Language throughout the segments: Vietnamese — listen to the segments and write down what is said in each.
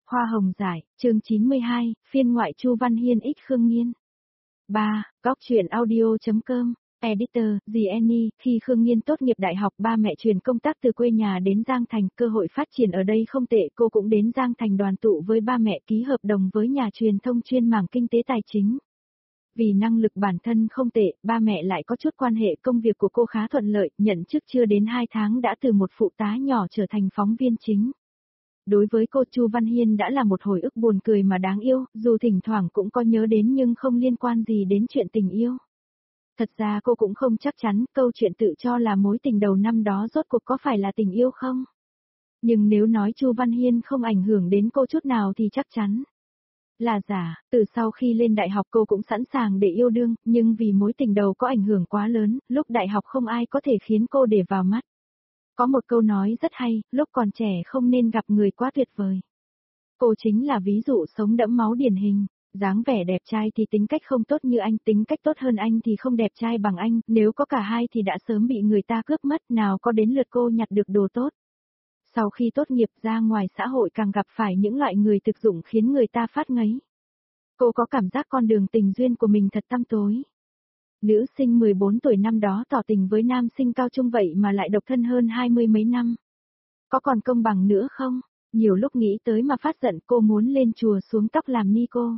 Hoa hồng giải, chương 92, phiên ngoại Chu Văn Hiên x Khương Nghiên. 3. Góc truyện audio.com. Editor, Jenny, khi Khương Nghiên tốt nghiệp đại học ba mẹ chuyển công tác từ quê nhà đến Giang Thành, cơ hội phát triển ở đây không tệ, cô cũng đến Giang Thành đoàn tụ với ba mẹ ký hợp đồng với nhà truyền thông chuyên mảng kinh tế tài chính. Vì năng lực bản thân không tệ, ba mẹ lại có chút quan hệ, công việc của cô khá thuận lợi, nhận chức chưa đến 2 tháng đã từ một phụ tá nhỏ trở thành phóng viên chính. Đối với cô, Chu Văn Hiên đã là một hồi ức buồn cười mà đáng yêu, dù thỉnh thoảng cũng có nhớ đến nhưng không liên quan gì đến chuyện tình yêu. Thật ra cô cũng không chắc chắn câu chuyện tự cho là mối tình đầu năm đó rốt cuộc có phải là tình yêu không. Nhưng nếu nói Chu Văn Hiên không ảnh hưởng đến cô chút nào thì chắc chắn là giả. Từ sau khi lên đại học cô cũng sẵn sàng để yêu đương, nhưng vì mối tình đầu có ảnh hưởng quá lớn, lúc đại học không ai có thể khiến cô để vào mắt. Có một câu nói rất hay, lúc còn trẻ không nên gặp người quá tuyệt vời. Cô chính là ví dụ sống đẫm máu điển hình. Dáng vẻ đẹp trai thì tính cách không tốt như anh, tính cách tốt hơn anh thì không đẹp trai bằng anh, nếu có cả hai thì đã sớm bị người ta cướp mất, nào có đến lượt cô nhặt được đồ tốt. Sau khi tốt nghiệp ra ngoài xã hội càng gặp phải những loại người thực dụng khiến người ta phát ngấy. Cô có cảm giác con đường tình duyên của mình thật tăm tối. Nữ sinh 14 tuổi năm đó tỏ tình với nam sinh cao trung vậy mà lại độc thân hơn 20 mấy năm. Có còn công bằng nữa không? Nhiều lúc nghĩ tới mà phát giận, cô muốn lên chùa xuống tóc làm ni cô.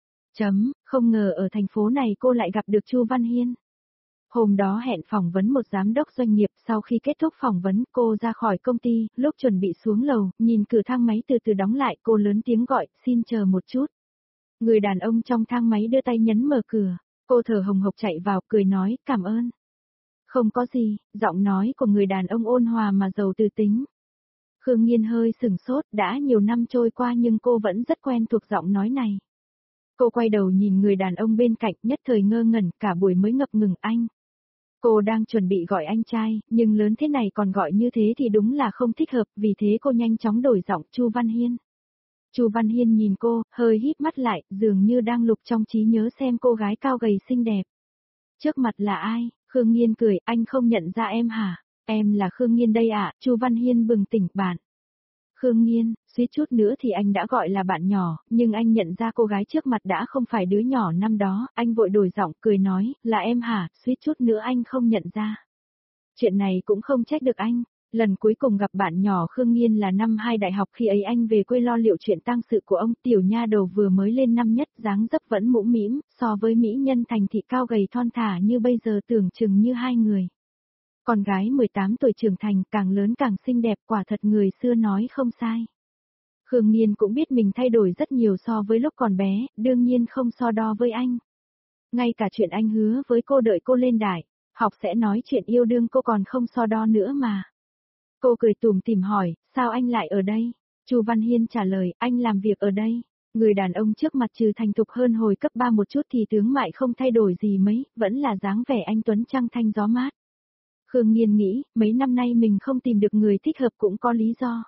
Không ngờ ở thành phố này cô lại gặp được Chu Văn Hiên. Hôm đó hẹn phỏng vấn một giám đốc doanh nghiệp, sau khi kết thúc phỏng vấn cô ra khỏi công ty, lúc chuẩn bị xuống lầu, nhìn cửa thang máy từ từ đóng lại, cô lớn tiếng gọi, xin chờ một chút. Người đàn ông trong thang máy đưa tay nhấn mở cửa, cô thở hồng hộc chạy vào, cười nói, cảm ơn. Không có gì, giọng nói của người đàn ông ôn hòa mà giàu tư tính. Khương Nghiên hơi sửng sốt, đã nhiều năm trôi qua nhưng cô vẫn rất quen thuộc giọng nói này. Cô quay đầu nhìn người đàn ông bên cạnh, nhất thời ngơ ngẩn, cả buổi mới ngập ngừng anh. Cô đang chuẩn bị gọi anh trai, nhưng lớn thế này còn gọi như thế thì đúng là không thích hợp, vì thế cô nhanh chóng đổi giọng, Chu Văn Hiên. Chu Văn Hiên nhìn cô, hơi híp mắt lại, dường như đang lục trong trí nhớ xem cô gái cao gầy xinh đẹp. Trước mặt là ai? Khương Nghiên cười, anh không nhận ra em hả? Em là Khương Nghiên đây ạ. Chu Văn Hiên bừng tỉnh, bạn. Khương Nghiên, suýt chút nữa thì anh đã gọi là bạn nhỏ, nhưng anh nhận ra cô gái trước mặt đã không phải đứa nhỏ năm đó, anh vội đổi giọng, cười nói, là em hả, suýt chút nữa anh không nhận ra. Chuyện này cũng không trách được anh, lần cuối cùng gặp bạn nhỏ Khương Nghiên là năm 2 đại học, khi ấy anh về quê lo liệu chuyện tang sự của ông, tiểu nha đầu vừa mới lên năm nhất, dáng dấp vẫn mũm mĩm, so với mỹ nhân thành thị cao gầy thon thả như bây giờ tưởng chừng như hai người. Con gái 18 tuổi trưởng thành, càng lớn càng xinh đẹp, quả thật người xưa nói không sai. Khương Nghiên cũng biết mình thay đổi rất nhiều so với lúc còn bé, đương nhiên không so đo với anh. Ngay cả chuyện anh hứa với cô đợi cô lên đại học sẽ nói chuyện yêu đương cô còn không so đo nữa mà. Cô cười tủm tỉm hỏi, sao anh lại ở đây? Chu Văn Hiên trả lời, anh làm việc ở đây. Người đàn ông trước mặt trừ thành thục hơn hồi cấp 3 một chút thì tướng mạo không thay đổi gì mấy, vẫn là dáng vẻ anh tuấn trăng thanh gió mát. Khương Nghiên nghĩ, mấy năm nay mình không tìm được người thích hợp cũng có lý do.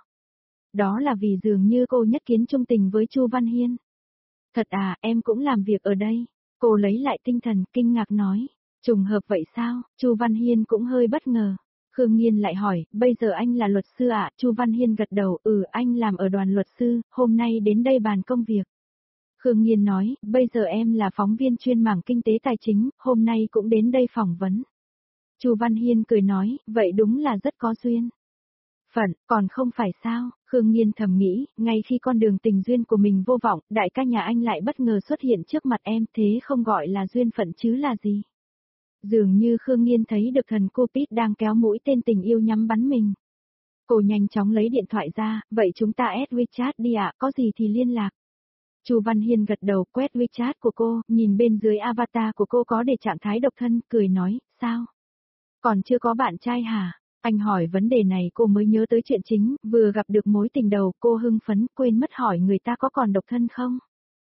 Đó là vì dường như cô nhất kiến chung tình với Chu Văn Hiên. Thật à, em cũng làm việc ở đây. Cô lấy lại tinh thần, kinh ngạc nói. Trùng hợp vậy sao? Chu Văn Hiên cũng hơi bất ngờ. Khương Nghiên lại hỏi, bây giờ anh là luật sư ạ? Chu Văn Hiên gật đầu, anh làm ở đoàn luật sư, hôm nay đến đây bàn công việc. Khương Nghiên nói, bây giờ em là phóng viên chuyên mảng kinh tế tài chính, hôm nay cũng đến đây phỏng vấn. Chu Văn Hiên cười nói, vậy đúng là rất có duyên. Phận, còn không phải sao? Khương Nghiên thầm nghĩ, ngay khi con đường tình duyên của mình vô vọng, đại ca nhà anh lại bất ngờ xuất hiện trước mặt em, thế không gọi là duyên phận chứ là gì? Dường như Khương Nghiên thấy được thần Cupid đang kéo mũi tên tình yêu nhắm bắn mình. Cô nhanh chóng lấy điện thoại ra, vậy chúng ta add WeChat đi ạ, có gì thì liên lạc. Chu Văn Hiên gật đầu, quét WeChat của cô, nhìn bên dưới avatar của cô có để trạng thái độc thân, cười nói, sao? Còn chưa có bạn trai hả? Anh hỏi vấn đề này cô mới nhớ tới chuyện chính, vừa gặp được mối tình đầu, cô hưng phấn, quên mất hỏi người ta có còn độc thân không?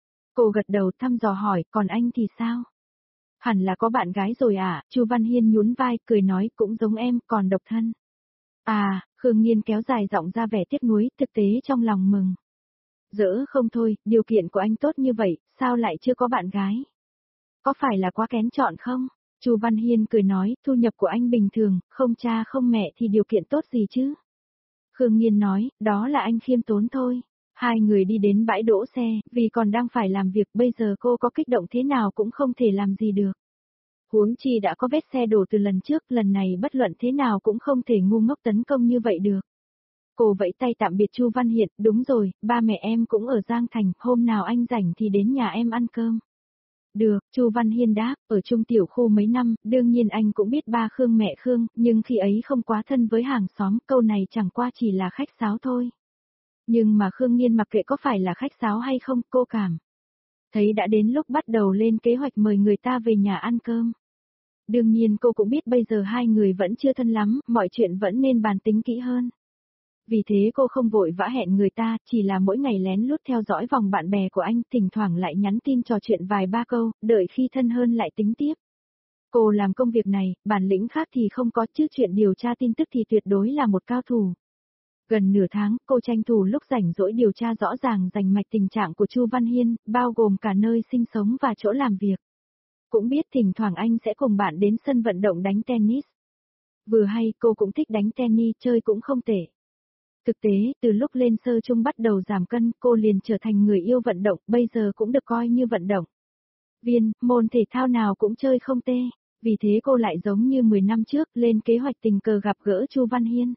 Cô gật đầu thăm dò hỏi, còn anh thì sao? Hẳn là có bạn gái rồi à? Chu Văn Hiên nhún vai, cười nói, cũng giống em, còn độc thân. À, Khương Nghiên kéo dài giọng ra vẻ tiếc nuối, thực tế trong lòng mừng. Dỡ không thôi, điều kiện của anh tốt như vậy, sao lại chưa có bạn gái? Có phải là quá kén chọn không? Chu Văn Hiên cười nói, thu nhập của anh bình thường, không cha không mẹ thì điều kiện tốt gì chứ? Khương Nghiên nói, đó là anh khiêm tốn thôi. Hai người đi đến bãi đỗ xe, vì còn đang phải làm việc bây giờ cô có kích động thế nào cũng không thể làm gì được. Huống chi đã có vết xe đổ từ lần trước, lần này bất luận thế nào cũng không thể ngu ngốc tấn công như vậy được. Cô vẫy tay tạm biệt Chu Văn Hiện, đúng rồi, ba mẹ em cũng ở Giang Thành, hôm nào anh rảnh thì đến nhà em ăn cơm. Được, Chu Văn Hiên đáp, ở Trung Tiểu Khu mấy năm, đương nhiên anh cũng biết ba Khương mẹ Khương, nhưng khi ấy không quá thân với hàng xóm, câu này chẳng qua chỉ là khách sáo thôi. Nhưng mà Khương Nghiên mặc kệ có phải là khách sáo hay không, cô cảm thấy đã đến lúc bắt đầu lên kế hoạch mời người ta về nhà ăn cơm. Đương nhiên cô cũng biết bây giờ hai người vẫn chưa thân lắm, mọi chuyện vẫn nên bàn tính kỹ hơn. Vì thế cô không vội vã hẹn người ta, chỉ là mỗi ngày lén lút theo dõi vòng bạn bè của anh, thỉnh thoảng lại nhắn tin trò chuyện vài ba câu, đợi khi thân hơn lại tính tiếp. Cô làm công việc này, bản lĩnh khác thì không có, chứ chuyện điều tra tin tức thì tuyệt đối là một cao thủ. Gần nửa tháng, cô tranh thủ lúc rảnh rỗi điều tra rõ ràng rành mạch tình trạng của Chu Văn Hiên, bao gồm cả nơi sinh sống và chỗ làm việc. Cũng biết thỉnh thoảng anh sẽ cùng bạn đến sân vận động đánh tennis. Vừa hay cô cũng thích đánh tennis, chơi cũng không tệ. Thực tế, từ lúc lên sơ trung bắt đầu giảm cân, cô liền trở thành người yêu vận động, bây giờ cũng được coi như vận động viên, môn thể thao nào cũng chơi không tê. Vì thế cô lại giống như 10 năm trước, lên kế hoạch tình cờ gặp gỡ Chu Văn Hiên.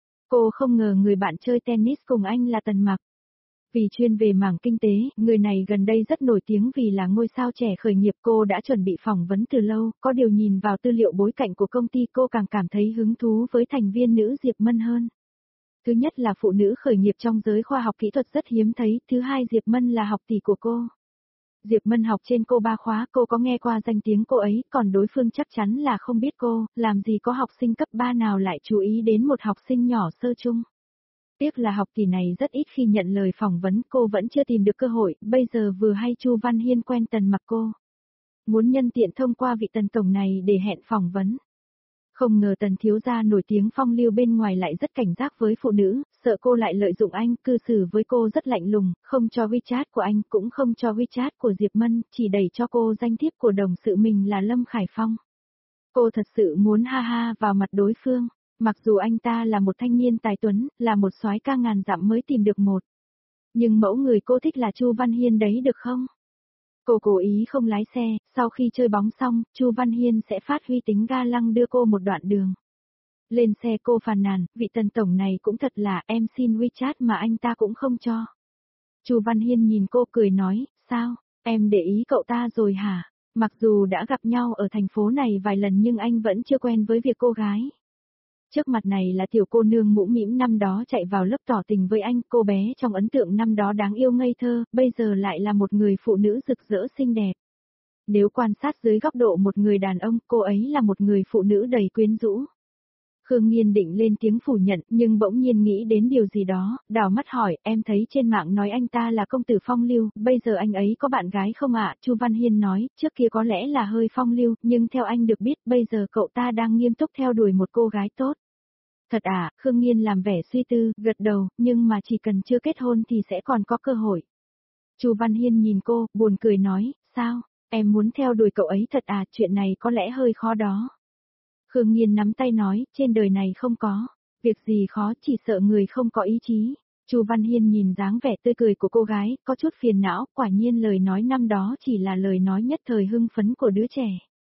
Cô không ngờ người bạn chơi tennis cùng anh là Tần Mặc. Vì chuyên về mảng kinh tế, người này gần đây rất nổi tiếng vì là ngôi sao trẻ khởi nghiệp. Cô đã chuẩn bị phỏng vấn từ lâu, có điều nhìn vào tư liệu bối cảnh của công ty cô càng cảm thấy hứng thú với thành viên nữ Diệp Mân hơn. Thứ nhất là phụ nữ khởi nghiệp trong giới khoa học kỹ thuật rất hiếm thấy, thứ hai Diệp Mân là học tỷ của cô. Diệp Mân học trên cô 3 khóa, cô có nghe qua danh tiếng cô ấy, còn đối phương chắc chắn là không biết cô, làm gì có học sinh cấp 3 nào lại chú ý đến một học sinh nhỏ sơ chung. Tiếc là học tỷ này rất ít khi nhận lời phỏng vấn, cô vẫn chưa tìm được cơ hội, bây giờ vừa hay Chu Văn Hiên quen Tần Mặc cô. Muốn nhân tiện thông qua vị Tần tổng này để hẹn phỏng vấn. Không ngờ Tần thiếu gia nổi tiếng phong lưu bên ngoài lại rất cảnh giác với phụ nữ, sợ cô lại lợi dụng anh, cư xử với cô rất lạnh lùng, không cho WeChat của anh, cũng không cho WeChat của Diệp Mân, chỉ đẩy cho cô danh thiếp của đồng sự mình là Lâm Khải Phong. Cô thật sự muốn ha ha vào mặt đối phương, mặc dù anh ta là một thanh niên tài tuấn, là một soái ca ngàn dặm mới tìm được một. Nhưng mẫu người cô thích là Chu Văn Hiên đấy được không? Cô cố ý không lái xe, sau khi chơi bóng xong, Chu Văn Hiên sẽ phát huy tính ga lăng đưa cô một đoạn đường. Lên xe cô phàn nàn, vị Tần tổng này cũng thật là, em xin WeChat mà anh ta cũng không cho. Chu Văn Hiên nhìn cô cười nói, sao, em để ý cậu ta rồi hả? Mặc dù đã gặp nhau ở thành phố này vài lần nhưng anh vẫn chưa quen với việc cô gái. Trước mặt này là tiểu cô nương mũ mĩm năm đó chạy vào lớp tỏ tình với anh, cô bé trong ấn tượng năm đó đáng yêu ngây thơ, bây giờ lại là một người phụ nữ rực rỡ xinh đẹp. Nếu quan sát dưới góc độ một người đàn ông, cô ấy là một người phụ nữ đầy quyến rũ. Khương Nghiên định lên tiếng phủ nhận, nhưng bỗng nhiên nghĩ đến điều gì đó, đảo mắt hỏi, em thấy trên mạng nói anh ta là công tử phong lưu, bây giờ anh ấy có bạn gái không ạ? Chu Văn Hiên nói, trước kia có lẽ là hơi phong lưu, nhưng theo anh được biết, bây giờ cậu ta đang nghiêm túc theo đuổi một cô gái tốt. Thật à, Khương Nghiên làm vẻ suy tư, gật đầu, nhưng mà chỉ cần chưa kết hôn thì sẽ còn có cơ hội. Chu Văn Hiên nhìn cô, buồn cười nói, sao, em muốn theo đuổi cậu ấy thật à, chuyện này có lẽ hơi khó đó. Khương Nghiên nắm tay nói, trên đời này không có việc gì khó, chỉ sợ người không có ý chí. Chu Văn Hiên nhìn dáng vẻ tươi cười của cô gái, có chút phiền não, quả nhiên lời nói năm đó chỉ là lời nói nhất thời hưng phấn của đứa trẻ.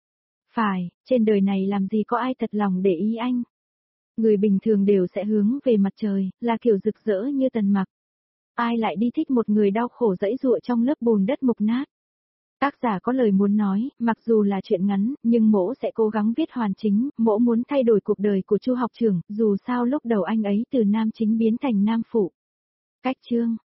Phải, trên đời này làm gì có ai thật lòng để ý anh. Người bình thường đều sẽ hướng về mặt trời, là kiểu rực rỡ như Tần Mặc. Ai lại đi thích một người đau khổ dẫy dụa trong lớp bùn đất mục nát. Tác giả có lời muốn nói, mặc dù là chuyện ngắn, nhưng mỗ sẽ cố gắng viết hoàn chính, mỗ muốn thay đổi cuộc đời của Chu học trưởng, dù sao lúc đầu anh ấy từ nam chính biến thành nam phụ. Cách chương